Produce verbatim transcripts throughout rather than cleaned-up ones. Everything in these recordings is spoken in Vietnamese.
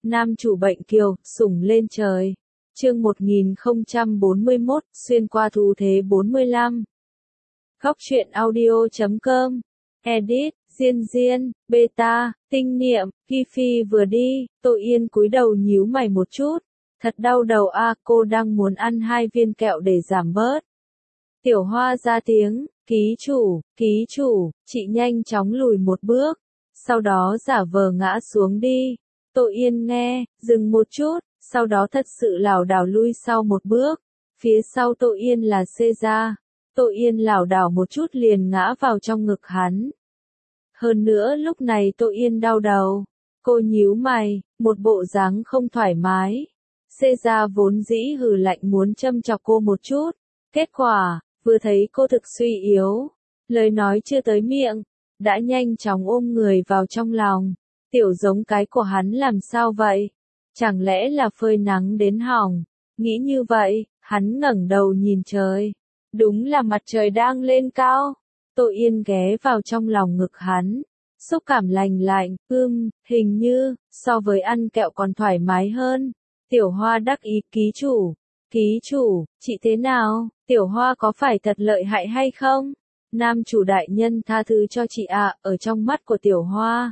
Nam chủ bệnh kiều, sủng lên trời. Chương một nghìn không trăm bốn mươi mốt, xuyên qua thú thế bốn mươi lăm. Góc truyện audio chấm com. Edit, Diên Diên, Beta, Tinh Niệm, Ki Phi vừa đi, Tô Yên cúi đầu nhíu mày một chút. Thật đau đầu a, à, cô đang muốn ăn hai viên kẹo để giảm bớt. Tiểu Hoa ra tiếng, ký chủ, ký chủ, chị nhanh chóng lùi một bước, sau đó giả vờ ngã xuống đi. Tô Yên nghe, dừng một chút, sau đó thật sự lảo đảo lui sau một bước. Phía sau Tô Yên là Caesar. Tô Yên lảo đảo một chút liền ngã vào trong ngực hắn. Hơn nữa lúc này Tô Yên đau đầu. Cô nhíu mày, một bộ dáng không thoải mái. Caesar vốn dĩ hừ lạnh muốn châm chọc cô một chút. Kết quả, vừa thấy cô thực suy yếu, lời nói chưa tới miệng, đã nhanh chóng ôm người vào trong lòng. Tiểu giống cái của hắn làm sao vậy? Chẳng lẽ là phơi nắng đến hỏng? Nghĩ như vậy, hắn ngẩng đầu nhìn trời. Đúng là mặt trời đang lên cao. Tô Yên ghé vào trong lòng ngực hắn. Xúc cảm lành lạnh, ưm, hình như, so với ăn kẹo còn thoải mái hơn. Tiểu Hoa đắc ý, ký chủ. Ký chủ, chị thế nào? Tiểu Hoa có phải thật lợi hại hay không? Nam chủ đại nhân tha thứ cho chị ạ, à, ở trong mắt của Tiểu Hoa.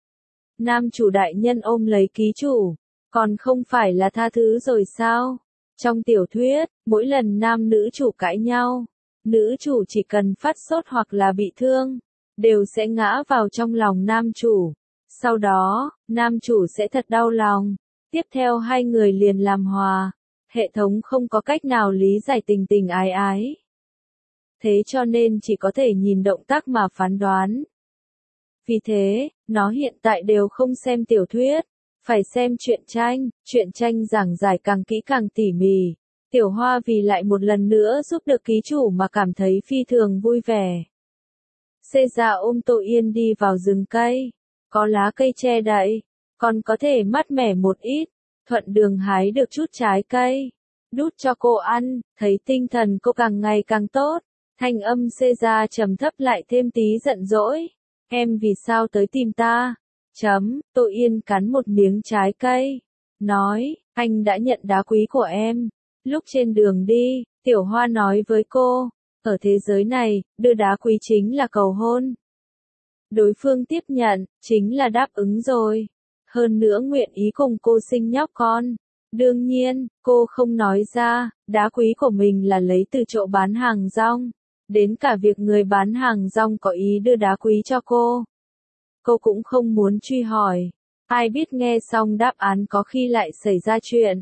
Nam chủ đại nhân ôm lấy ký chủ, còn không phải là tha thứ rồi sao? Trong tiểu thuyết, mỗi lần nam nữ chủ cãi nhau, nữ chủ chỉ cần phát sốt hoặc là bị thương, đều sẽ ngã vào trong lòng nam chủ. Sau đó, nam chủ sẽ thật đau lòng. Tiếp theo hai người liền làm hòa. Hệ thống không có cách nào lý giải tình tình ái ái. Thế cho nên chỉ có thể nhìn động tác mà phán đoán. Vì thế, nó hiện tại đều không xem tiểu thuyết, phải xem truyện tranh, truyện tranh giảng giải càng kỹ càng tỉ mỉ. Tiểu Hoa vì lại một lần nữa giúp được ký chủ mà cảm thấy phi thường vui vẻ. Caesar ôm Tô Yên đi vào rừng cây, có lá cây che đậy, còn có thể mát mẻ một ít, thuận đường hái được chút trái cây, đút cho cô ăn, thấy tinh thần cô càng ngày càng tốt. Thanh âm Caesar trầm thấp lại thêm tí giận dỗi. Em vì sao tới tìm ta? Chấm, Tô Yên cắn một miếng trái cây. Nói, anh đã nhận đá quý của em. Lúc trên đường đi, Tiểu Hoa nói với cô, ở thế giới này, đưa đá quý chính là cầu hôn. Đối phương tiếp nhận, chính là đáp ứng rồi. Hơn nữa nguyện ý cùng cô sinh nhóc con. Đương nhiên, cô không nói ra, đá quý của mình là lấy từ chỗ bán hàng rong. Đến cả việc người bán hàng rong có ý đưa đá quý cho cô. Cô cũng không muốn truy hỏi. Ai biết nghe xong đáp án có khi lại xảy ra chuyện.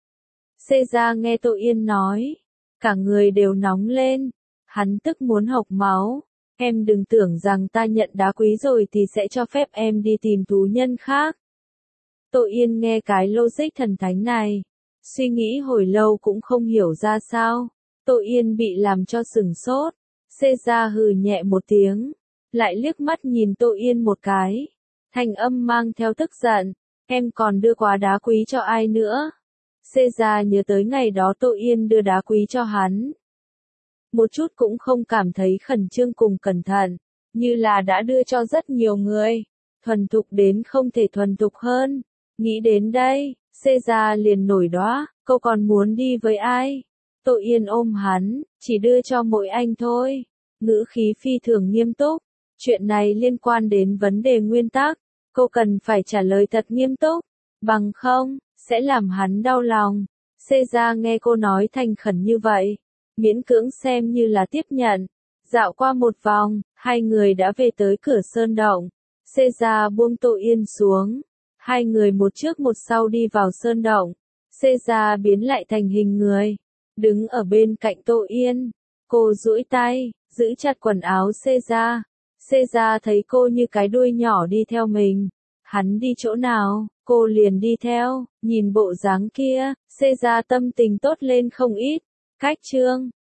Caesar nghe Tô Yên nói. Cả người đều nóng lên. Hắn tức muốn hộc máu. Em đừng tưởng rằng ta nhận đá quý rồi thì sẽ cho phép em đi tìm thú nhân khác. Tô Yên nghe cái logic thần thánh này. Suy nghĩ hồi lâu cũng không hiểu ra sao. Tô Yên bị làm cho sửng sốt. Caesar hừ nhẹ một tiếng. Lại liếc mắt nhìn Tô Yên một cái. Thanh âm mang theo tức giận. Em còn đưa quá đá quý cho ai nữa? Caesar nhớ tới ngày đó Tô Yên đưa đá quý cho hắn. Một chút cũng không cảm thấy khẩn trương cùng cẩn thận. Như là đã đưa cho rất nhiều người. Thuần thục đến không thể thuần thục hơn. Nghĩ đến đây, Caesar liền nổi đoá. Cô còn muốn đi với ai? Tô Yên ôm hắn, chỉ đưa cho mỗi anh thôi. Ngữ khí phi thường nghiêm túc. Chuyện này liên quan đến vấn đề nguyên tắc. Cô cần phải trả lời thật nghiêm túc. Bằng không, sẽ làm hắn đau lòng. Caesar nghe cô nói thành khẩn như vậy. Miễn cưỡng xem như là tiếp nhận. Dạo qua một vòng, hai người đã về tới cửa sơn động. Caesar buông Tô Yên xuống. Hai người một trước một sau đi vào sơn động. Caesar biến lại thành hình người. Đứng ở bên cạnh Tô Yên. Cô duỗi tay, giữ chặt quần áo Caesar. Caesar thấy cô như cái đuôi nhỏ đi theo mình. Hắn đi chỗ nào, cô liền đi theo. Nhìn bộ dáng kia, Caesar tâm tình tốt lên không ít. Cách chương.